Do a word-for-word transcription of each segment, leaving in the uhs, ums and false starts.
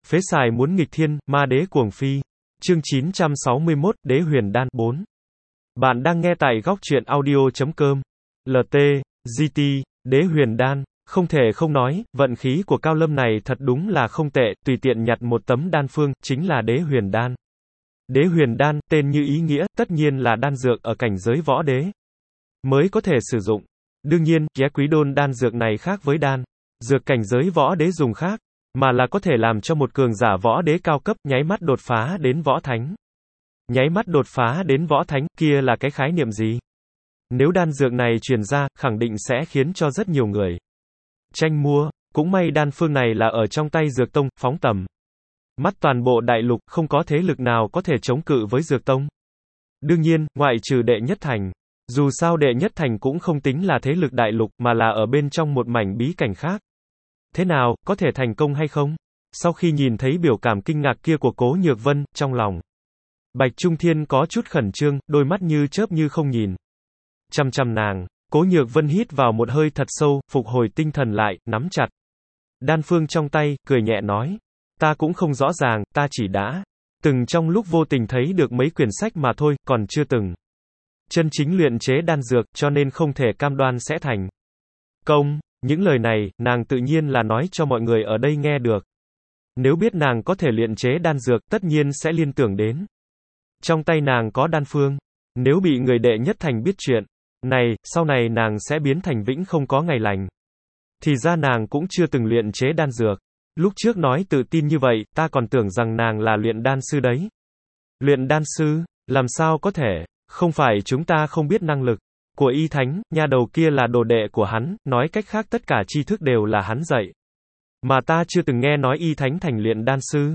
Phế xài muốn nghịch thiên, ma đế cuồng phi. Chương chín trăm sáu mươi mốt, Đế huyền đan, bốn. Bạn đang nghe tại góc truyện audio chấm com. lờ tê, giê tê, Đế huyền đan. Không thể không nói, vận khí của Cao Lâm này thật đúng là không tệ, tùy tiện nhặt một tấm đan phương, chính là Đế huyền đan. Đế huyền đan, tên như ý nghĩa, tất nhiên là đan dược ở cảnh giới võ đế mới có thể sử dụng. Đương nhiên, ghé quý đôn đan dược này khác với đan dược cảnh giới võ đế dùng khác, mà là có thể làm cho một cường giả võ đế cao cấp nháy mắt đột phá đến võ thánh. Nháy mắt đột phá đến võ thánh, kia là cái khái niệm gì? Nếu đan dược này truyền ra, khẳng định sẽ khiến cho rất nhiều người tranh mua. Cũng may đan phương này là ở trong tay Dược Tông, phóng tầm mắt toàn bộ đại lục, không có thế lực nào có thể chống cự với Dược Tông. Đương nhiên, ngoại trừ đệ nhất thành. Dù sao đệ nhất thành cũng không tính là thế lực đại lục, mà là ở bên trong một mảnh bí cảnh khác. Thế nào, có thể thành công hay không? Sau khi nhìn thấy biểu cảm kinh ngạc kia của Cố Nhược Vân, trong lòng Bạch Trung Thiên có chút khẩn trương, đôi mắt như chớp như không nhìn chăm chăm nàng. Cố Nhược Vân hít vào một hơi thật sâu, phục hồi tinh thần lại, nắm chặt đan phương trong tay, cười nhẹ nói. Ta cũng không rõ ràng, ta chỉ đã từng trong lúc vô tình thấy được mấy quyển sách mà thôi, còn chưa từng chân chính luyện chế đan dược, cho nên không thể cam đoan sẽ thành công. Những lời này, nàng tự nhiên là nói cho mọi người ở đây nghe được. Nếu biết nàng có thể luyện chế đan dược, tất nhiên sẽ liên tưởng đến trong tay nàng có đan phương. Nếu bị người đệ nhất thành biết chuyện này, sau này nàng sẽ biến thành vĩnh không có ngày lành. Thì ra nàng cũng chưa từng luyện chế đan dược. Lúc trước nói tự tin như vậy, ta còn tưởng rằng nàng là luyện đan sư đấy. Luyện đan sư? Làm sao có thể? Không phải chúng ta không biết năng lực của Y Thánh, nha đầu kia là đồ đệ của hắn, nói cách khác tất cả tri thức đều là hắn dạy. Mà ta chưa từng nghe nói Y Thánh thành luyện đan sư.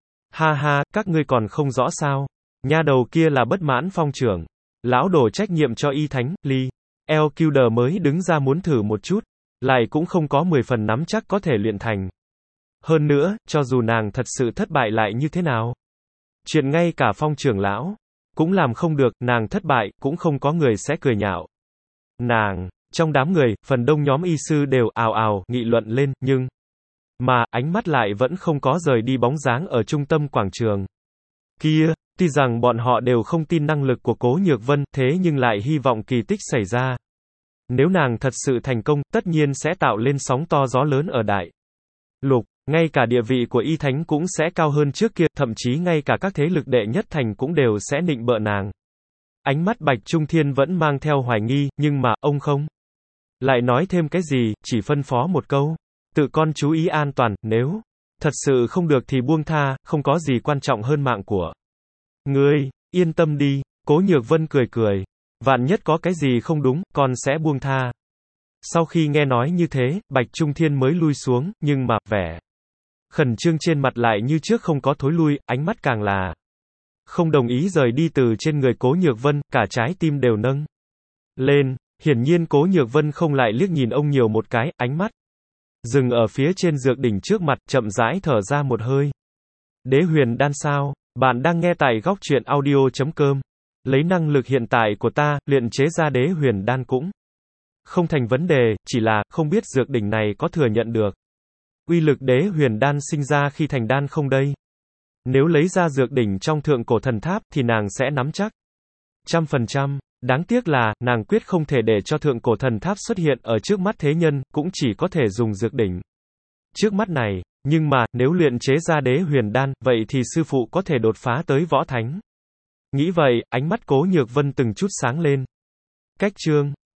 Ha ha, các ngươi còn không rõ sao? Nha đầu kia là bất mãn phong trưởng. Lão đổ trách nhiệm cho Y Thánh, Lee Elkuder mới đứng ra muốn thử một chút. Lại cũng không có mười phần nắm chắc có thể luyện thành. Hơn nữa, cho dù nàng thật sự thất bại lại như thế nào? Chuyện ngay cả phong trưởng lão cũng làm không được, nàng thất bại, cũng không có người sẽ cười nhạo nàng. Trong đám người, phần đông nhóm y sư đều ào ào nghị luận lên, nhưng mà, ánh mắt lại vẫn không có rời đi bóng dáng ở trung tâm quảng trường kia. Tuy rằng bọn họ đều không tin năng lực của Cố Nhược Vân, thế nhưng lại hy vọng kỳ tích xảy ra. Nếu nàng thật sự thành công, tất nhiên sẽ tạo lên sóng to gió lớn ở đại lục. Ngay cả địa vị của Y Thánh cũng sẽ cao hơn trước kia, thậm chí ngay cả các thế lực đệ nhất thành cũng đều sẽ nịnh bợ nàng. Ánh mắt Bạch Trung Thiên vẫn mang theo hoài nghi, nhưng mà, ông không lại nói thêm cái gì, chỉ phân phó một câu. Tự con chú ý an toàn, nếu thật sự không được thì buông tha, không có gì quan trọng hơn mạng của ngươi, yên tâm đi. Cố Nhược Vân cười cười. Vạn nhất có cái gì không đúng, con sẽ buông tha. Sau khi nghe nói như thế, Bạch Trung Thiên mới lui xuống, nhưng mà, vẻ khẩn trương trên mặt lại như trước không có thối lui, ánh mắt càng là không đồng ý rời đi từ trên người Cố Nhược Vân, cả trái tim đều nâng lên. Hiển nhiên Cố Nhược Vân không lại liếc nhìn ông nhiều một cái, ánh mắt dừng ở phía trên dược đỉnh trước mặt, chậm rãi thở ra một hơi. Đế huyền đan sao? Bạn đang nghe tại góc truyện audio chấm com. Lấy năng lực hiện tại của ta, luyện chế ra đế huyền đan cũng không thành vấn đề, chỉ là, không biết dược đỉnh này có thừa nhận được uy lực đế huyền đan sinh ra khi thành đan không đây? Nếu lấy ra dược đỉnh trong thượng cổ thần tháp, thì nàng sẽ nắm chắc trăm phần trăm. Đáng tiếc là, nàng quyết không thể để cho thượng cổ thần tháp xuất hiện ở trước mắt thế nhân, cũng chỉ có thể dùng dược đỉnh trước mắt này. Nhưng mà, nếu luyện chế ra đế huyền đan, vậy thì sư phụ có thể đột phá tới võ thánh. Nghĩ vậy, ánh mắt Cố Nhược Vân từng chút sáng lên. Cách chương